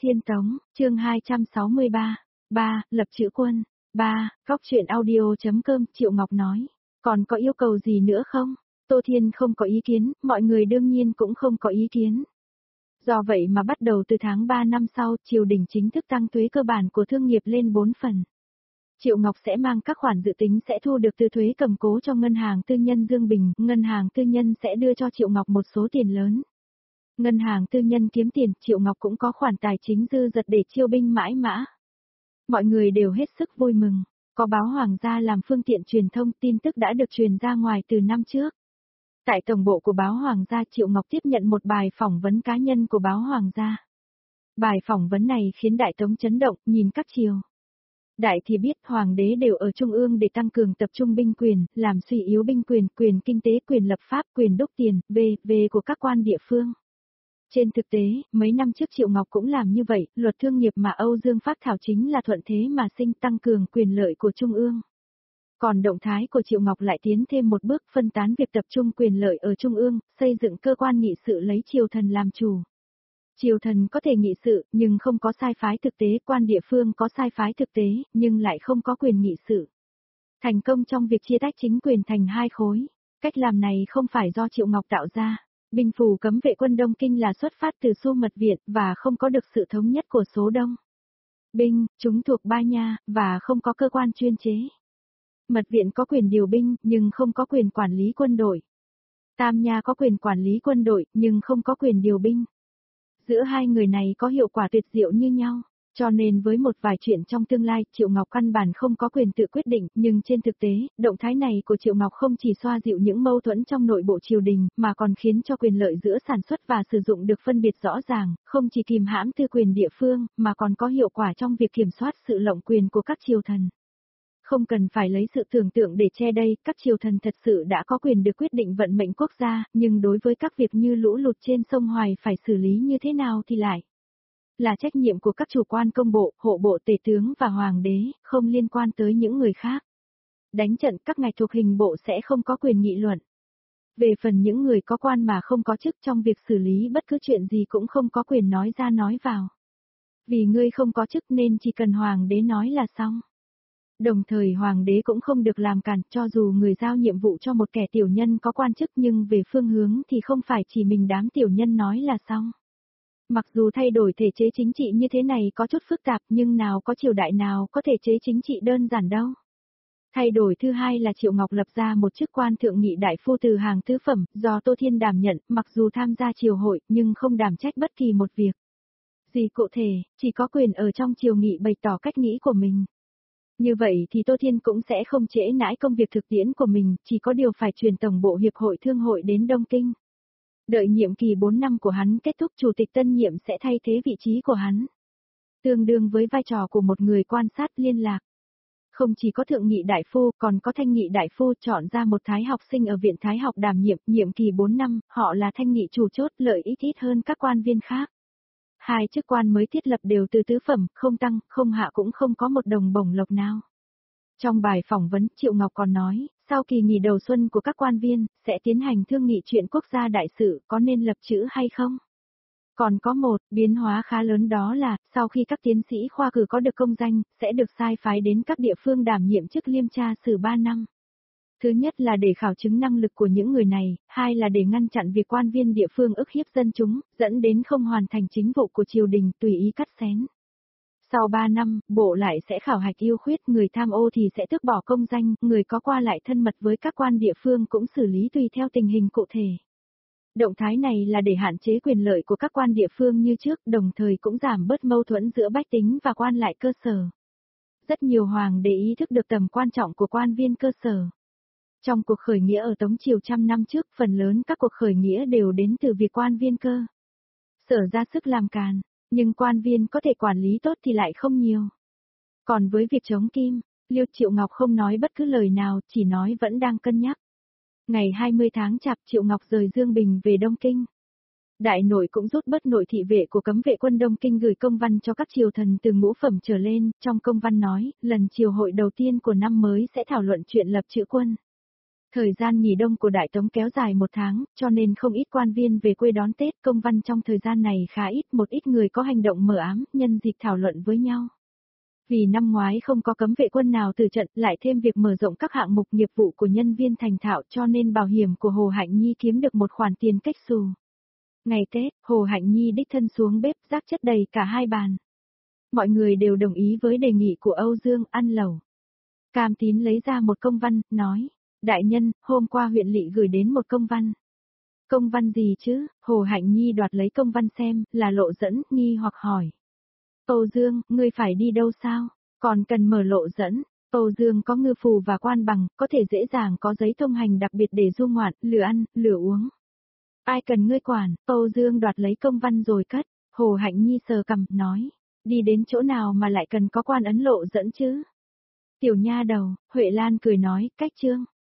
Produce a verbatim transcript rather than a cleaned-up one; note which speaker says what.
Speaker 1: Thiên Tống, chương hai trăm sáu mươi ba. ba. Lập chữ quân. ba. Góc truyện audio.com. Triệu Ngọc nói. Còn có yêu cầu gì nữa không? Tô Thiên không có ý kiến, mọi người đương nhiên cũng không có ý kiến. Do vậy mà bắt đầu từ tháng ba năm sau, triều đình chính thức tăng thuế cơ bản của thương nghiệp lên bốn phần. Triệu Ngọc sẽ mang các khoản dự tính sẽ thu được từ thuế cầm cố cho ngân hàng tư nhân Dương Bình, ngân hàng tư nhân sẽ đưa cho Triệu Ngọc một số tiền lớn. Ngân hàng tư nhân kiếm tiền, Triệu Ngọc cũng có khoản tài chính dư dật để chiêu binh mãi mã. Mọi người đều hết sức vui mừng, có báo Hoàng gia làm phương tiện truyền thông, tin tức đã được truyền ra ngoài từ năm trước. Tại tổng bộ của báo Hoàng gia, Triệu Ngọc tiếp nhận một bài phỏng vấn cá nhân của báo Hoàng gia. Bài phỏng vấn này khiến Đại Tống chấn động, nhìn các triều đại thì biết Hoàng đế đều ở Trung ương để tăng cường tập trung binh quyền, làm suy yếu binh quyền, quyền kinh tế, quyền lập pháp, quyền đúc tiền, về, về của các quan địa phương. Trên thực tế, mấy năm trước Triệu Ngọc cũng làm như vậy, luật thương nghiệp mà Âu Dương phát thảo chính là thuận thế mà sinh, tăng cường quyền lợi của Trung ương. Còn động thái của Triệu Ngọc lại tiến thêm một bước, phân tán việc tập trung quyền lợi ở Trung ương, xây dựng cơ quan nghị sự lấy triều thần làm chủ. Triều thần có thể nghị sự, nhưng không có sai phái thực tế, quan địa phương có sai phái thực tế, nhưng lại không có quyền nghị sự. Thành công trong việc chia tách chính quyền thành hai khối. Cách làm này không phải do Triệu Ngọc tạo ra. Binh phủ cấm vệ quân Đông Kinh là xuất phát từ Xu Mật Viện và không có được sự thống nhất của số đông binh, chúng thuộc Ba Nha, và không có cơ quan chuyên chế. Mật Viện có quyền điều binh, nhưng không có quyền quản lý quân đội. Tam Nha có quyền quản lý quân đội, nhưng không có quyền điều binh. Giữa hai người này có hiệu quả tuyệt diệu như nhau. Cho nên với một vài chuyện trong tương lai, Triệu Ngọc căn bản không có quyền tự quyết định, nhưng trên thực tế, động thái này của Triệu Ngọc không chỉ xoa dịu những mâu thuẫn trong nội bộ triều đình, mà còn khiến cho quyền lợi giữa sản xuất và sử dụng được phân biệt rõ ràng, không chỉ kìm hãm tư quyền địa phương, mà còn có hiệu quả trong việc kiểm soát sự lộng quyền của các triều thần. Không cần phải lấy sự tưởng tượng để che đây, các triều thần thật sự đã có quyền được quyết định vận mệnh quốc gia, nhưng đối với các việc như lũ lụt trên sông Hoài phải xử lý như thế nào thì lại là trách nhiệm của các chủ quan công bộ, hộ bộ tể tướng và hoàng đế, không liên quan tới những người khác. Đánh trận các ngạch thuộc hình bộ sẽ không có quyền nghị luận. Về phần những người có quan mà không có chức trong việc xử lý bất cứ chuyện gì cũng không có quyền nói ra nói vào. Vì ngươi không có chức nên chỉ cần hoàng đế nói là xong. Đồng thời hoàng đế cũng không được làm cản, cho dù người giao nhiệm vụ cho một kẻ tiểu nhân có quan chức nhưng về phương hướng thì không phải chỉ mình đám tiểu nhân nói là xong. Mặc dù thay đổi thể chế chính trị như thế này có chút phức tạp nhưng nào có triều đại nào có thể chế chính trị đơn giản đâu. Thay đổi thứ hai là Triệu Ngọc lập ra một chức quan thượng nghị đại phu từ hàng tứ phẩm, do Tô Thiên đảm nhận, mặc dù tham gia triều hội nhưng không đảm trách bất kỳ một việc gì cụ thể, chỉ có quyền ở trong triều nghị bày tỏ cách nghĩ của mình. Như vậy thì Tô Thiên cũng sẽ không trễ nãi công việc thực tiễn của mình, chỉ có điều phải truyền tổng bộ hiệp hội thương hội đến Đông Kinh. Đợi nhiệm kỳ bốn năm của hắn kết thúc, chủ tịch tân nhiệm sẽ thay thế vị trí của hắn. Tương đương với vai trò của một người quan sát liên lạc. Không chỉ có thượng nghị đại phu, còn có thanh nghị đại phu, chọn ra một thái học sinh ở viện thái học đảm nhiệm, nhiệm kỳ bốn năm, họ là thanh nghị chủ chốt, lợi ích ít hơn các quan viên khác. Hai chức quan mới thiết lập đều từ tứ phẩm, không tăng, không hạ cũng không có một đồng bổng lộc nào. Trong bài phỏng vấn, Triệu Ngọc còn nói, sau kỳ nghỉ đầu xuân của các quan viên, sẽ tiến hành thương nghị chuyện quốc gia đại sự, có nên lập chữ hay không? Còn có một, biến hóa khá lớn đó là, sau khi các tiến sĩ khoa cử có được công danh, sẽ được sai phái đến các địa phương đảm nhiệm chức liêm tra xử ba năm. Thứ nhất là để khảo chứng năng lực của những người này, hai là để ngăn chặn việc quan viên địa phương ức hiếp dân chúng, dẫn đến không hoàn thành chính vụ của triều đình, tùy ý cắt xén. Sau ba năm, bộ lại sẽ khảo hạch yêu khuyết, người tham ô thì sẽ tước bỏ công danh, người có qua lại thân mật với các quan địa phương cũng xử lý tùy theo tình hình cụ thể. Động thái này là để hạn chế quyền lợi của các quan địa phương như trước, đồng thời cũng giảm bớt mâu thuẫn giữa bách tính và quan lại cơ sở. Rất nhiều hoàng đế ý thức được tầm quan trọng của quan viên cơ sở. Trong cuộc khởi nghĩa ở Tống Triều trăm năm trước, phần lớn các cuộc khởi nghĩa đều đến từ việc quan viên cơ sở ra sức làm càn, nhưng quan viên có thể quản lý tốt thì lại không nhiều. Còn với việc chống Kim, Liêu Triệu Ngọc không nói bất cứ lời nào, chỉ nói vẫn đang cân nhắc. Ngày hai mươi tháng Chạp, Triệu Ngọc rời Dương Bình về Đông Kinh. Đại nội cũng rút bớt nội thị vệ của cấm vệ quân Đông Kinh, gửi công văn cho các triều thần từ ngũ phẩm trở lên, trong công văn nói, lần triều hội đầu tiên của năm mới sẽ thảo luận chuyện lập chữ quân. Thời gian nghỉ đông của Đại Tống kéo dài một tháng, cho nên không ít quan viên về quê đón Tết, công văn trong thời gian này khá ít, một ít người có hành động mờ ám, nhân dịp thảo luận với nhau. Vì năm ngoái không có cấm vệ quân nào từ trận, lại thêm việc mở rộng các hạng mục nghiệp vụ của nhân viên thành thạo, cho nên bảo hiểm của Hồ Hạnh Nhi kiếm được một khoản tiền cách xù. Ngày Tết, Hồ Hạnh Nhi đích thân xuống bếp, rác chất đầy cả hai bàn. Mọi người đều đồng ý với đề nghị của Âu Dương, ăn lẩu. Cam Tín lấy ra một công văn, nói, đại nhân, hôm qua huyện lỵ gửi đến một công văn. Công văn gì chứ? Hồ Hạnh Nhi đoạt lấy công văn xem, là lộ dẫn, nghi hoặc hỏi. Âu Dương, ngươi phải đi đâu sao? Còn cần mở lộ dẫn. Âu Dương có ngư phù và quan bằng, có thể dễ dàng có giấy thông hành đặc biệt để du ngoạn, lừa ăn, lừa uống. Ai cần ngươi quản? Âu Dương đoạt lấy công văn rồi cất. Hồ Hạnh Nhi sờ cằm, nói. Đi đến chỗ nào mà lại cần có quan ấn lộ dẫn chứ? Tiểu nha đầu, Huệ Lan cười nói, cách chương.